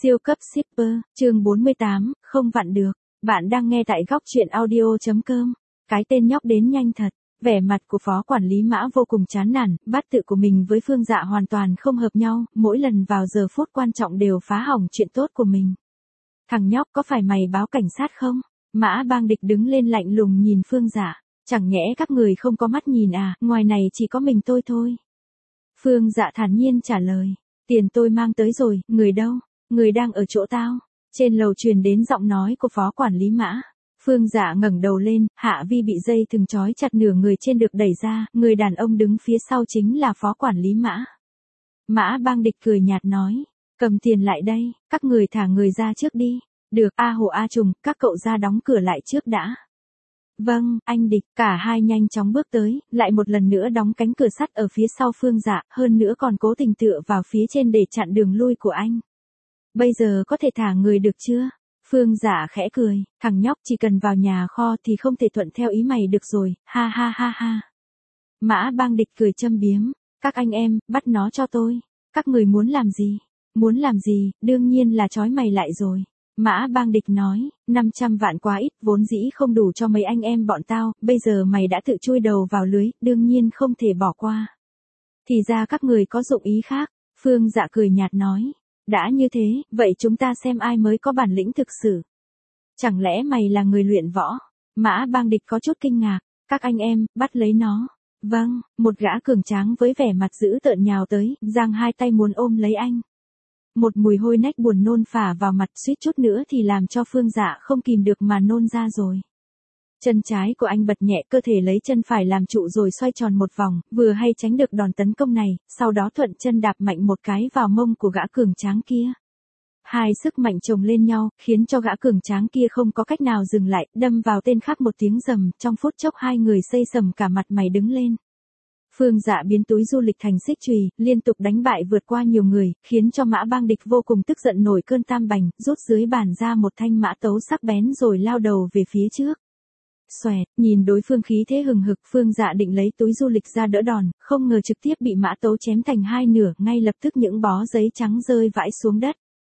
Siêu cấp shipper, chương 48, không vặn được. Bạn đang nghe tại góc truyện audio.com. Cái tên nhóc đến nhanh thật. Vẻ mặt của phó quản lý Mã vô cùng chán nản, bát tự của mình với Phương Dạ hoàn toàn không hợp nhau, mỗi lần vào giờ phút quan trọng đều phá hỏng chuyện tốt của mình. Thằng nhóc, có phải mày báo cảnh sát không? Mã Bang Địch đứng lên lạnh lùng nhìn Phương Dạ. Chẳng nhẽ các người không có mắt nhìn à, ngoài này chỉ có mình tôi thôi. Phương Dạ thản nhiên trả lời. Tiền tôi mang tới rồi, người đâu? Người đang ở chỗ tao. Trên lầu truyền đến giọng nói của phó quản lý Mã. Phương Dạ ngẩng đầu lên, Hạ Vi bị dây thừng trói chặt nửa người trên được đẩy ra, người đàn ông đứng phía sau chính là phó quản lý Mã. Mã Bang Địch cười nhạt nói, cầm tiền lại đây, các người thả người ra trước đi. Được, A Hồ A Trùng, các cậu ra đóng cửa lại trước đã. Vâng, anh Địch, cả hai nhanh chóng bước tới, lại một lần nữa đóng cánh cửa sắt ở phía sau Phương Dạ, hơn nữa còn cố tình tựa vào phía trên để chặn đường lui của anh. Bây giờ có thể thả người được chưa? Phương Dạ khẽ cười, thằng nhóc chỉ cần vào nhà kho thì không thể thuận theo ý mày được rồi, ha ha ha ha. Mã Bang Địch cười châm biếm, các anh em, bắt nó cho tôi. Các người muốn làm gì? Muốn làm gì, đương nhiên là trói mày lại rồi. Mã Bang Địch nói, 500 vạn quá ít, vốn dĩ không đủ cho mấy anh em bọn tao, bây giờ mày đã tự chui đầu vào lưới, đương nhiên không thể bỏ qua. Thì ra các người có dụng ý khác, Phương Dạ cười nhạt nói. Đã như thế, vậy chúng ta xem ai mới có bản lĩnh thực sự. Chẳng lẽ mày là người luyện võ? Mã Bang Địch có chút kinh ngạc, các anh em, bắt lấy nó. Vâng, một gã cường tráng với vẻ mặt dữ tợn nhào tới, giang hai tay muốn ôm lấy anh. Một mùi hôi nách buồn nôn phả vào mặt, suýt chút nữa thì làm cho Phương Dạ không kìm được mà nôn ra rồi. Chân trái của anh bật nhẹ, cơ thể lấy chân phải làm trụ rồi xoay tròn một vòng, vừa hay tránh được đòn tấn công này, sau đó thuận chân đạp mạnh một cái vào mông của gã cường tráng kia. Hai sức mạnh chồng lên nhau, khiến cho gã cường tráng kia không có cách nào dừng lại, đâm vào tên khác một tiếng rầm, trong phút chốc hai người xây sầm cả mặt mày đứng lên. Phương Dạ biến túi du lịch thành xích chùy, liên tục đánh bại vượt qua nhiều người, khiến cho Mã Bang Địch vô cùng tức giận nổi cơn tam bành, rút dưới bàn ra một thanh mã tấu sắc bén rồi lao đầu về phía trước. Xoẹt, nhìn đối phương khí thế hừng hực, Phương Dạ định lấy túi du lịch ra đỡ đòn, không ngờ trực tiếp bị mã tấu chém thành hai nửa, ngay lập tức những bó giấy trắng rơi vãi xuống đất.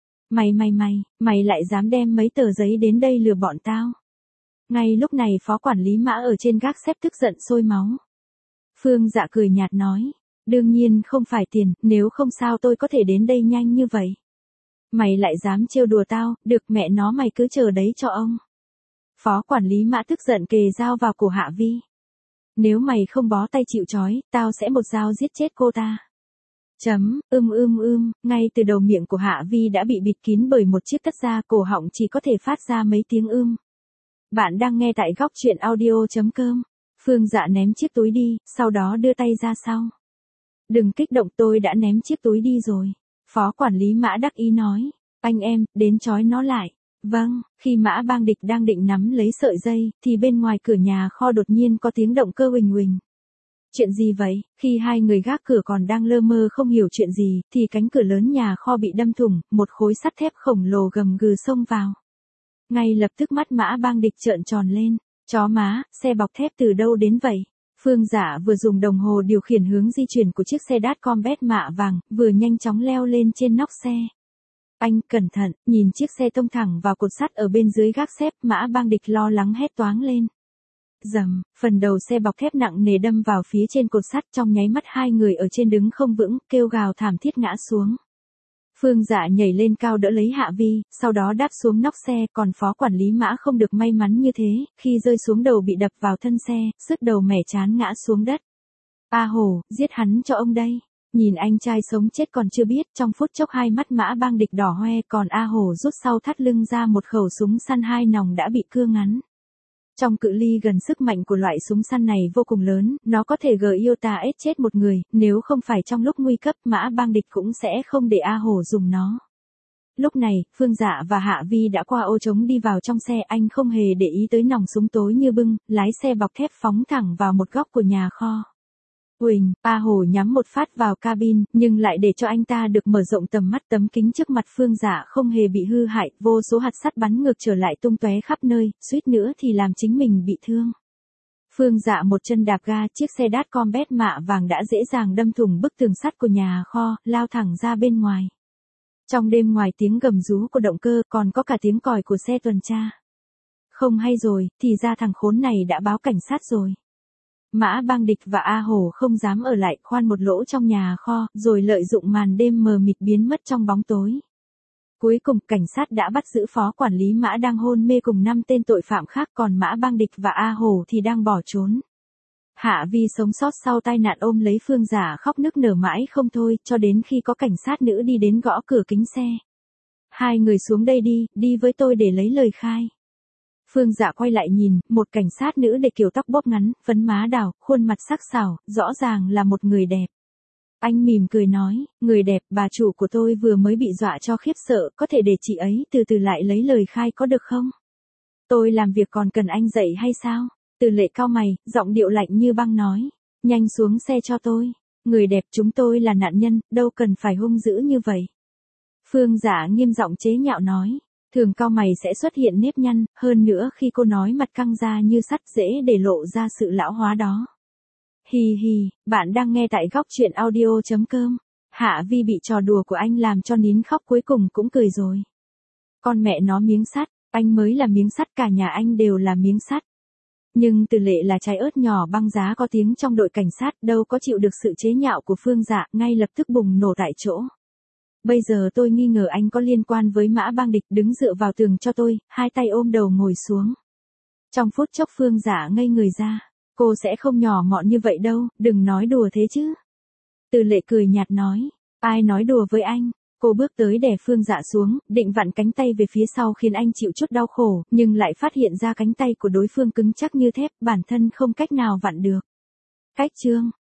Mày lại dám đem mấy tờ giấy đến đây lừa bọn tao. Ngay lúc này phó quản lý Mã ở trên gác xếp tức giận sôi máu. Phương Dạ cười nhạt nói, đương nhiên không phải tiền, nếu không sao tôi có thể đến đây nhanh như vậy. Mày lại dám trêu đùa tao, được mẹ nó mày cứ chờ đấy cho ông. Phó quản lý Mã tức giận kề dao vào cổ Hạ Vi. Nếu mày không bó tay chịu trói, tao sẽ một dao giết chết cô ta. Ngay từ đầu miệng của Hạ Vi đã bị bịt kín bởi một chiếc tất da, cổ họng chỉ có thể phát ra mấy tiếng Bạn đang nghe tại góc truyện audio.com. Phương Dạ ném chiếc túi đi, sau đó đưa tay ra sau. Đừng kích động, tôi đã ném chiếc túi đi rồi. Phó quản lý Mã đắc ý nói, anh em, đến trói nó lại. Vâng, khi Mã Bang Địch đang định nắm lấy sợi dây, thì bên ngoài cửa nhà kho đột nhiên có tiếng động cơ huỳnh huỳnh. Chuyện gì vậy? Khi hai người gác cửa còn đang lơ mơ không hiểu chuyện gì, thì cánh cửa lớn nhà kho bị đâm thủng, một khối sắt thép khổng lồ gầm gừ xông vào. Ngay lập tức mắt Mã Bang Địch trợn tròn lên. Chó má, xe bọc thép từ đâu đến vậy? Phương Dạ vừa dùng đồng hồ điều khiển hướng di chuyển của chiếc xe Đát Combat mạ vàng, vừa nhanh chóng leo lên trên nóc xe. Anh, cẩn thận, nhìn chiếc xe tông thẳng vào cột sắt ở bên dưới gác xếp, Mã Bang Địch lo lắng hét toáng lên. Rầm, phần đầu xe bọc thép nặng nề đâm vào phía trên cột sắt, trong nháy mắt hai người ở trên đứng không vững, kêu gào thảm thiết ngã xuống. Phương Dạ nhảy lên cao đỡ lấy Hạ Vi, sau đó đáp xuống nóc xe, còn phó quản lý Mã không được may mắn như thế, khi rơi xuống đầu bị đập vào thân xe, sứt đầu mẻ chán ngã xuống đất. A Hồ, giết hắn cho ông đây. Nhìn anh trai sống chết còn chưa biết, trong phút chốc hai mắt Mã Bang Địch đỏ hoe, còn A Hồ rút sau thắt lưng ra một khẩu súng săn 2 nòng đã bị cưa ngắn. Trong cự ly gần, sức mạnh của loại súng săn này vô cùng lớn, nó có thể GIOTA chết một người, nếu không phải trong lúc nguy cấp, Mã Bang Địch cũng sẽ không để A Hồ dùng nó. Lúc này, Phương Dạ và Hạ Vi đã qua ô trống đi vào trong xe, anh không hề để ý tới nòng súng tối như bưng, lái xe bọc thép phóng thẳng vào một góc của nhà kho. Huỳnh, A Hồ nhắm một phát vào cabin, nhưng lại để cho anh ta được mở rộng tầm mắt. Tấm kính trước mặt Phương Dạ không hề bị hư hại, vô số hạt sắt bắn ngược trở lại tung tóe khắp nơi, suýt nữa thì làm chính mình bị thương. Phương Dạ một chân đạp ga, chiếc xe Đát Combat mạ vàng đã dễ dàng đâm thủng bức tường sắt của nhà kho, lao thẳng ra bên ngoài. Trong đêm ngoài tiếng gầm rú của động cơ còn có cả tiếng còi của xe tuần tra. Không hay rồi, thì ra thằng khốn này đã báo cảnh sát rồi. Mã Bang Địch và A Hổ không dám ở lại, khoan một lỗ trong nhà kho, rồi lợi dụng màn đêm mờ mịt biến mất trong bóng tối. Cuối cùng, cảnh sát đã bắt giữ phó quản lý Mã đang hôn mê cùng 5 tên tội phạm khác, còn Mã Bang Địch và A Hổ thì đang bỏ trốn. Hạ Vi sống sót sau tai nạn ôm lấy Phương Giả khóc nức nở mãi không thôi, cho đến khi có cảnh sát nữ đi đến gõ cửa kính xe. Hai người xuống đây đi, đi với tôi để lấy lời khai. Phương Dạ quay lại nhìn, một cảnh sát nữ để kiểu tóc bóp ngắn, phấn má đào, khuôn mặt sắc sảo, rõ ràng là một người đẹp. Anh mỉm cười nói, người đẹp, bà chủ của tôi vừa mới bị dọa cho khiếp sợ, có thể để chị ấy từ từ lại lấy lời khai có được không? Tôi làm việc còn cần anh dạy hay sao? Từ Lệ cau mày, giọng điệu lạnh như băng nói, nhanh xuống xe cho tôi. Người đẹp, chúng tôi là nạn nhân, đâu cần phải hung dữ như vậy. Phương Dạ nghiêm giọng chế nhạo nói. Thường cau mày sẽ xuất hiện nếp nhăn, hơn nữa khi cô nói mặt căng ra như sắt dễ để lộ ra sự lão hóa đó. Hi hi, bạn đang nghe tại góc truyện audio.com. Hạ Vi bị trò đùa của anh làm cho nín khóc, cuối cùng cũng cười rồi. Con mẹ nó miếng sắt, anh mới là miếng sắt, cả nhà anh đều là miếng sắt. Nhưng Từ Lệ là trái ớt nhỏ băng giá có tiếng trong đội cảnh sát, đâu có chịu được sự chế nhạo của Phương Dạ, ngay lập tức bùng nổ tại chỗ. Bây giờ tôi nghi ngờ anh có liên quan với Mã Bang Địch, đứng dựa vào tường cho tôi, hai tay ôm đầu ngồi xuống. Trong phút chốc Phương Dạ ngây người ra, cô sẽ không nhỏ mọn như vậy đâu, đừng nói đùa thế chứ. Từ Lệ cười nhạt nói, ai nói đùa với anh. Cô bước tới đè Phương Dạ xuống, định vặn cánh tay về phía sau khiến anh chịu chút đau khổ, nhưng lại phát hiện ra cánh tay của đối phương cứng chắc như thép, bản thân không cách nào vặn được. Cách chương